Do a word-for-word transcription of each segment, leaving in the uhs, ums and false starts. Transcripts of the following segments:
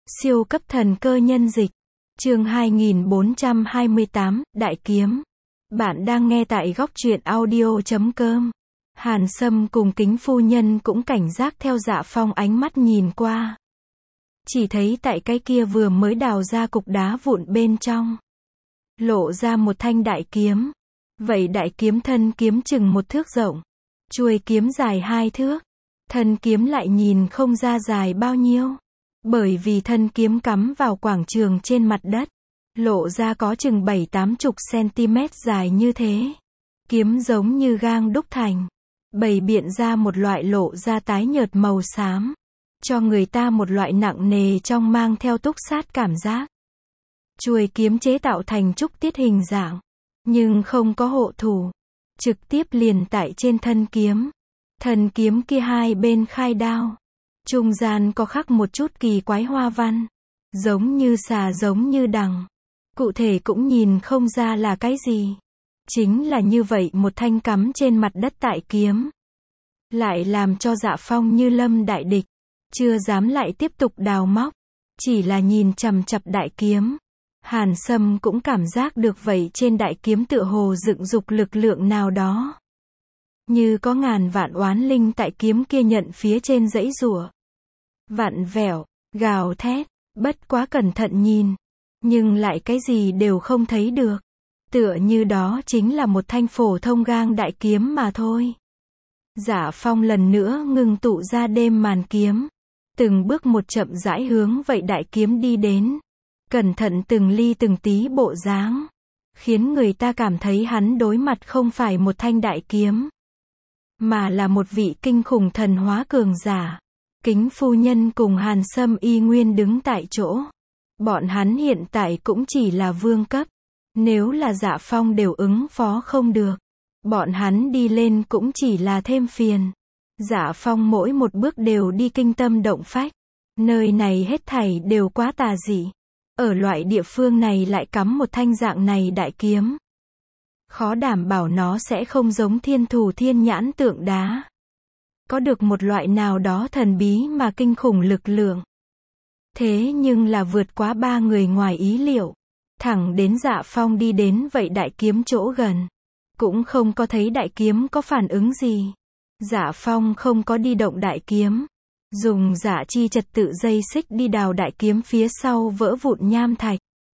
Siêu cấp thần cơ nhân dịch. Chương hai nghìn bốn trăm hai mươi tám, Đại Kiếm. Bạn đang nghe tại góc truyện audio chấm com. Hàn Sâm cùng Kính phu nhân cũng cảnh giác theo Dạ Phong ánh mắt nhìn qua. Chỉ thấy tại cái kia vừa mới đào ra cục đá vụn bên trong, lộ ra một thanh đại kiếm. Vậy đại kiếm thân kiếm chừng một thước rộng, chuôi kiếm dài hai thước. Thân kiếm lại nhìn không ra dài bao nhiêu, bởi vì thân kiếm cắm vào quảng trường trên mặt đất, lộ ra có chừng bảy tám chục cm dài như thế. Kiếm giống như gang đúc thành, bày biện ra một loại lộ ra tái nhợt màu xám, cho người ta một loại nặng nề trong mang theo túc sát cảm giác. Chuôi kiếm chế tạo thành trúc tiết hình dạng, nhưng không có hộ thủ, trực tiếp liền tại trên thân kiếm. Thân kiếm kia hai bên khai đao, trung gian có khắc một chút kỳ quái hoa văn, giống như xà giống như đằng. Cụ thể cũng nhìn không ra là cái gì. Chính là như vậy một thanh cắm trên mặt đất tại kiếm, lại làm cho Dạ Phong như lâm đại địch, chưa dám lại tiếp tục đào móc, chỉ là nhìn chằm chằm đại kiếm. Hàn Sâm cũng cảm giác được vậy trên đại kiếm tựa hồ dựng dục lực lượng nào đó, như có ngàn vạn oán linh tại kiếm kia nhận phía trên dãy giụa, vặn vẹo, gào thét. Bất quá cẩn thận nhìn, nhưng lại cái gì đều không thấy được, tựa như đó chính là một thanh phổ thông gang đại kiếm mà thôi. Dạ Phong lần nữa ngưng tụ ra đêm màn kiếm, từng bước một chậm rãi hướng vậy đại kiếm đi đến, cẩn thận từng ly từng tí bộ dáng, khiến người ta cảm thấy hắn đối mặt không phải một thanh đại kiếm, mà là một vị kinh khủng thần hóa cường giả. Kính phu nhân cùng Hàn Sâm y nguyên đứng tại chỗ. Bọn hắn hiện tại cũng chỉ là vương cấp. Nếu là Dạ Phong đều ứng phó không được, bọn hắn đi lên cũng chỉ là thêm phiền. Dạ Phong mỗi một bước đều đi kinh tâm động phách. Nơi này hết thảy đều quá tà dị. Ở loại địa phương này lại cắm một thanh dạng này đại kiếm, khó đảm bảo nó sẽ không giống thiên thủ thiên nhãn tượng đá, có được một loại nào đó thần bí mà kinh khủng lực lượng. Thế nhưng là vượt quá ba người ngoài ý liệu. Thẳng đến Dạ Phong đi đến vậy đại kiếm chỗ gần, cũng không có thấy đại kiếm có phản ứng gì. Dạ Phong không có đi động đại kiếm, dùng dạ chi trật tự dây xích đi đào đại kiếm phía sau vỡ vụn nham thạch,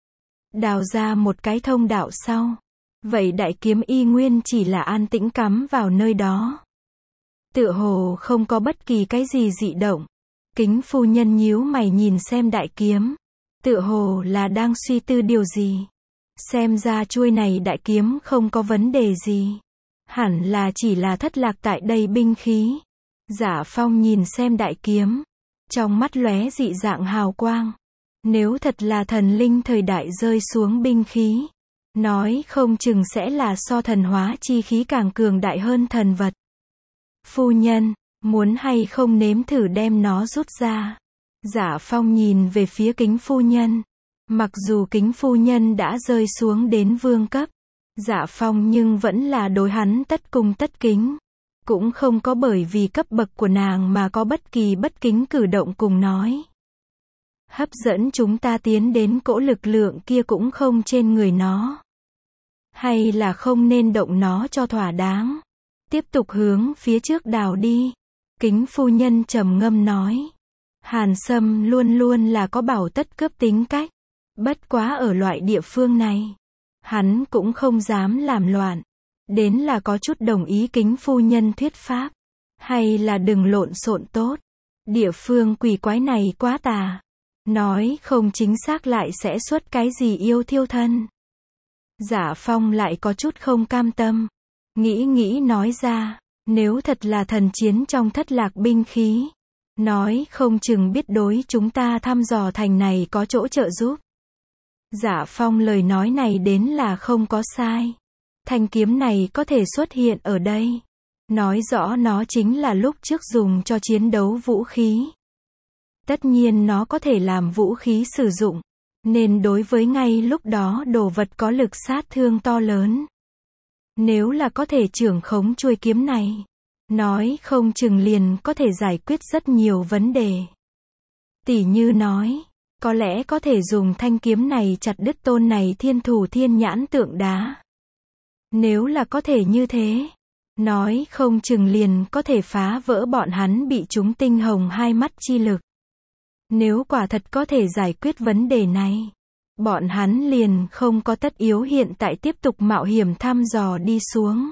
đào ra một cái thông đạo sau. Vậy đại kiếm y nguyên chỉ là an tĩnh cắm vào nơi đó, tựa hồ không có bất kỳ cái gì dị động. Kính phu nhân nhíu mày nhìn xem đại kiếm, tựa hồ là đang suy tư điều gì. Xem ra chuôi này đại kiếm không có vấn đề gì, hẳn là chỉ là thất lạc tại đây binh khí. Dạ Phong nhìn xem đại kiếm, trong mắt lóe dị dạng hào quang. Nếu thật là thần linh thời đại rơi xuống binh khí, nói không chừng sẽ là so thần hóa chi khí càng cường đại hơn thần vật. Phu nhân, muốn hay không nếm thử đem nó rút ra? Dạ Phong nhìn về phía kính phu nhân. Mặc dù kính phu nhân đã rơi xuống đến vương cấp, Dạ Phong nhưng vẫn là đối hắn tất cung tất kính. Cũng không có bởi vì cấp bậc của nàng mà có bất kỳ bất kính cử động cùng nói. Hấp dẫn chúng ta tiến đến cỗ lực lượng kia cũng không trên người nó. Hay là không nên động nó cho thỏa đáng. Tiếp tục hướng phía trước đào đi. Kính phu nhân trầm ngâm nói. Hàn Sâm luôn luôn là có bảo tất cướp tính cách. Bất quá ở loại địa phương này, hắn cũng không dám làm loạn. Đến là có chút đồng ý kính phu nhân thuyết pháp. Hay là đừng lộn xộn tốt. Địa phương quỷ quái này quá tà. Nói không chính xác lại sẽ xuất cái gì yêu thiêu thân. Dạ Phong lại có chút không cam tâm. Nghĩ nghĩ nói ra, nếu thật là thần chiến trong thất lạc binh khí, nói không chừng biết đối chúng ta thăm dò thành này có chỗ trợ giúp. Dạ Phong lời nói này đến là không có sai. Thanh kiếm này có thể xuất hiện ở đây, nói rõ nó chính là lúc trước dùng cho chiến đấu vũ khí. Tất nhiên nó có thể làm vũ khí sử dụng, nên đối với ngay lúc đó đồ vật có lực sát thương to lớn. Nếu là có thể trưởng khống chuôi kiếm này, nói không chừng liền có thể giải quyết rất nhiều vấn đề. Tỉ như nói, Có lẽ có thể dùng thanh kiếm này chặt đứt tôn này thiên thủ thiên nhãn tượng đá. Nếu là có thể như thế, nói không chừng liền có thể phá vỡ bọn hắn bị chúng tinh hồng hai mắt chi lực. Nếu quả thật có thể giải quyết vấn đề này, bọn hắn liền không có tất yếu hiện tại tiếp tục mạo hiểm thăm dò đi xuống.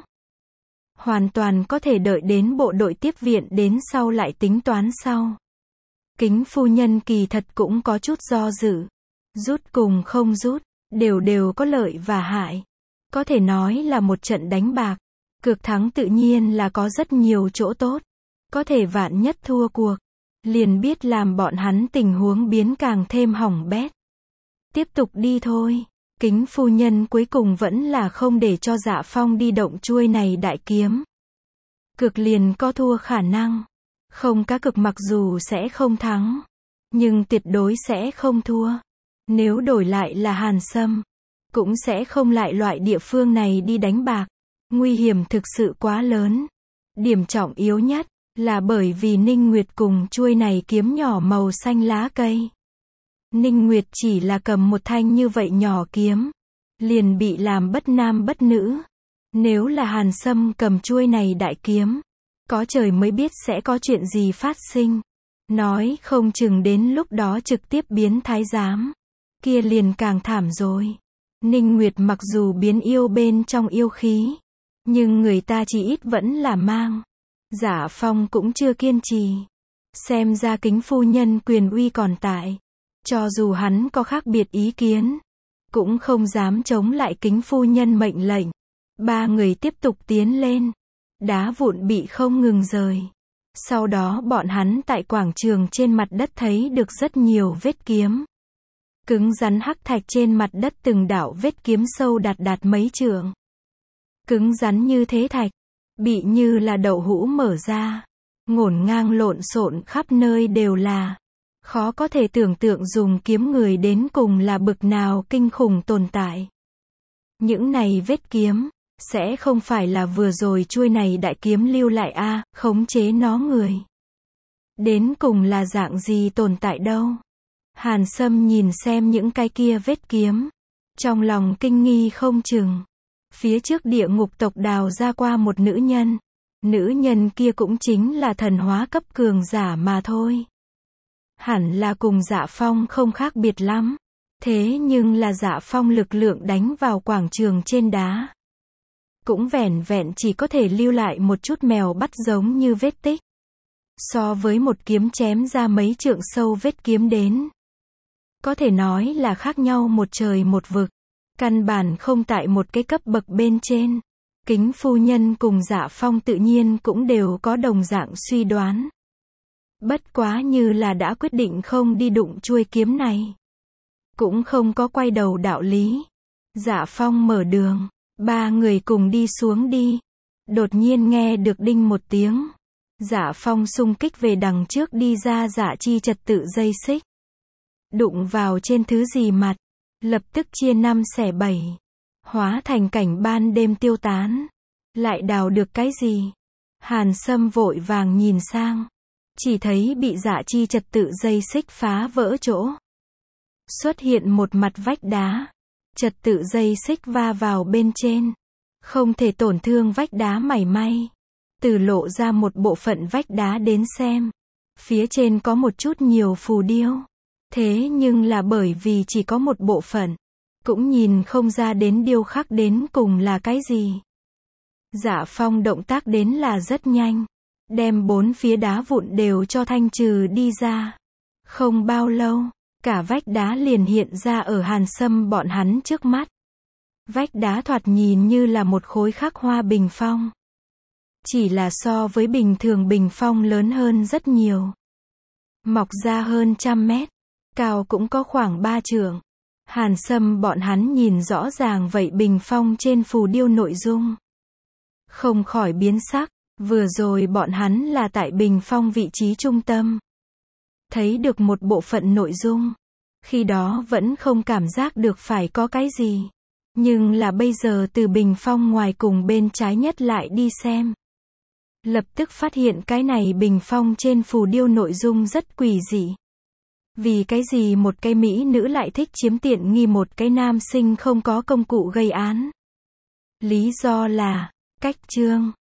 Hoàn toàn có thể đợi đến bộ đội tiếp viện đến sau lại tính toán sau. Kính phu nhân kỳ thật cũng có chút do dự. Rút cùng không rút, đều đều có lợi và hại. Có thể nói là một trận đánh bạc. Cược thắng tự nhiên là có rất nhiều chỗ tốt. Có thể vạn nhất thua cuộc, liền biết làm bọn hắn tình huống biến càng thêm hỏng bét. Tiếp tục đi thôi. Kính phu nhân cuối cùng vẫn là không để cho Dạ Phong đi động chuôi này đại kiếm. Cược liền có thua khả năng. Không cá cược mặc dù sẽ không thắng, nhưng tuyệt đối sẽ không thua. Nếu đổi lại là Hàn Sâm, cũng sẽ không lại loại địa phương này đi đánh bạc. Nguy hiểm thực sự quá lớn. Điểm trọng yếu nhất là bởi vì Ninh Nguyệt cùng chuôi này kiếm nhỏ màu xanh lá cây. Ninh Nguyệt chỉ là cầm một thanh như vậy nhỏ kiếm, liền bị làm bất nam bất nữ. Nếu là Hàn Sâm cầm chuôi này đại kiếm, có trời mới biết sẽ có chuyện gì phát sinh. Nói không chừng đến lúc đó trực tiếp biến thái giám. Kia liền càng thảm rồi. Ninh Nguyệt mặc dù biến yêu bên trong yêu khí, nhưng người ta chỉ ít vẫn là mang. Dạ Phong cũng chưa kiên trì. Xem ra kính phu nhân quyền uy còn tại. Cho dù hắn có khác biệt ý kiến, cũng không dám chống lại kính phu nhân mệnh lệnh. Ba người tiếp tục tiến lên. Đá vụn bị không ngừng rời. Sau đó bọn hắn tại quảng trường trên mặt đất thấy được rất nhiều vết kiếm. Cứng rắn hắc thạch trên mặt đất từng đạo vết kiếm sâu đạt đạt mấy trượng. Cứng rắn như thế thạch, bị như là đậu hũ mở ra, ngổn ngang lộn xộn khắp nơi đều là. Khó có thể tưởng tượng dùng kiếm người đến cùng là bực nào kinh khủng tồn tại. Những này vết kiếm, sẽ không phải là vừa rồi chuôi này đại kiếm lưu lại a, à, khống chế nó người. Đến cùng là dạng gì tồn tại đâu. Hàn Sâm nhìn xem những cái kia vết kiếm, trong lòng kinh nghi không chừng. Phía trước địa ngục tộc đào ra qua một nữ nhân. Nữ nhân kia cũng chính là thần hóa cấp cường giả mà thôi. Hẳn là cùng Dạ Phong không khác biệt lắm. Thế nhưng là Dạ Phong lực lượng đánh vào quảng trường trên đá, cũng vẻn vẹn chỉ có thể lưu lại một chút mèo bắt giống như vết tích. So với một kiếm chém ra mấy trượng sâu vết kiếm đến, có thể nói là khác nhau một trời một vực. Căn bản không tại một cái cấp bậc bên trên. Kính phu nhân cùng Dạ Phong tự nhiên cũng đều có đồng dạng suy đoán. Bất quá như là đã quyết định không đi đụng chuôi kiếm này, cũng không có quay đầu đạo lý. Dạ Phong mở đường, ba người cùng đi xuống đi. Đột nhiên nghe được đinh một tiếng. Dạ Phong xung kích về đằng trước đi ra dạ chi trật tự dây xích. Đụng vào trên thứ gì mặt, lập tức chia năm xẻ bảy, hóa thành cảnh ban đêm tiêu tán. Lại đào được cái gì? Hàn Sâm vội vàng nhìn sang, chỉ thấy bị dạ chi trật tự dây xích phá vỡ chỗ. Xuất hiện một mặt vách đá, trật tự dây xích va vào bên trên, không thể tổn thương vách đá mảy may. Từ lộ ra một bộ phận vách đá đến xem, phía trên có một chút nhiều phù điêu. Thế nhưng là bởi vì chỉ có một bộ phận, cũng nhìn không ra đến điêu khắc đến cùng là cái gì. Dạ Phong động tác đến là rất nhanh, đem bốn phía đá vụn đều cho thanh trừ đi ra. Không bao lâu, cả vách đá liền hiện ra ở Hàn Sâm bọn hắn trước mắt. Vách đá thoạt nhìn như là một khối khắc hoa bình phong. Chỉ là so với bình thường bình phong lớn hơn rất nhiều. Mọc ra hơn trăm mét, cao cũng có khoảng ba trượng. Hàn Sâm bọn hắn nhìn rõ ràng vậy bình phong trên phù điêu nội dung, không khỏi biến sắc. Vừa rồi bọn hắn là tại bình phong vị trí trung tâm, thấy được một bộ phận nội dung. Khi đó vẫn không cảm giác được phải có cái gì. Nhưng là bây giờ từ bình phong ngoài cùng bên trái nhất lại đi xem, lập tức phát hiện cái này bình phong trên phù điêu nội dung rất quỷ dị. Vì cái gì một cái mỹ nữ lại thích chiếm tiện nghi một cái nam sinh không có công cụ gây án? Lý do là, cách chương.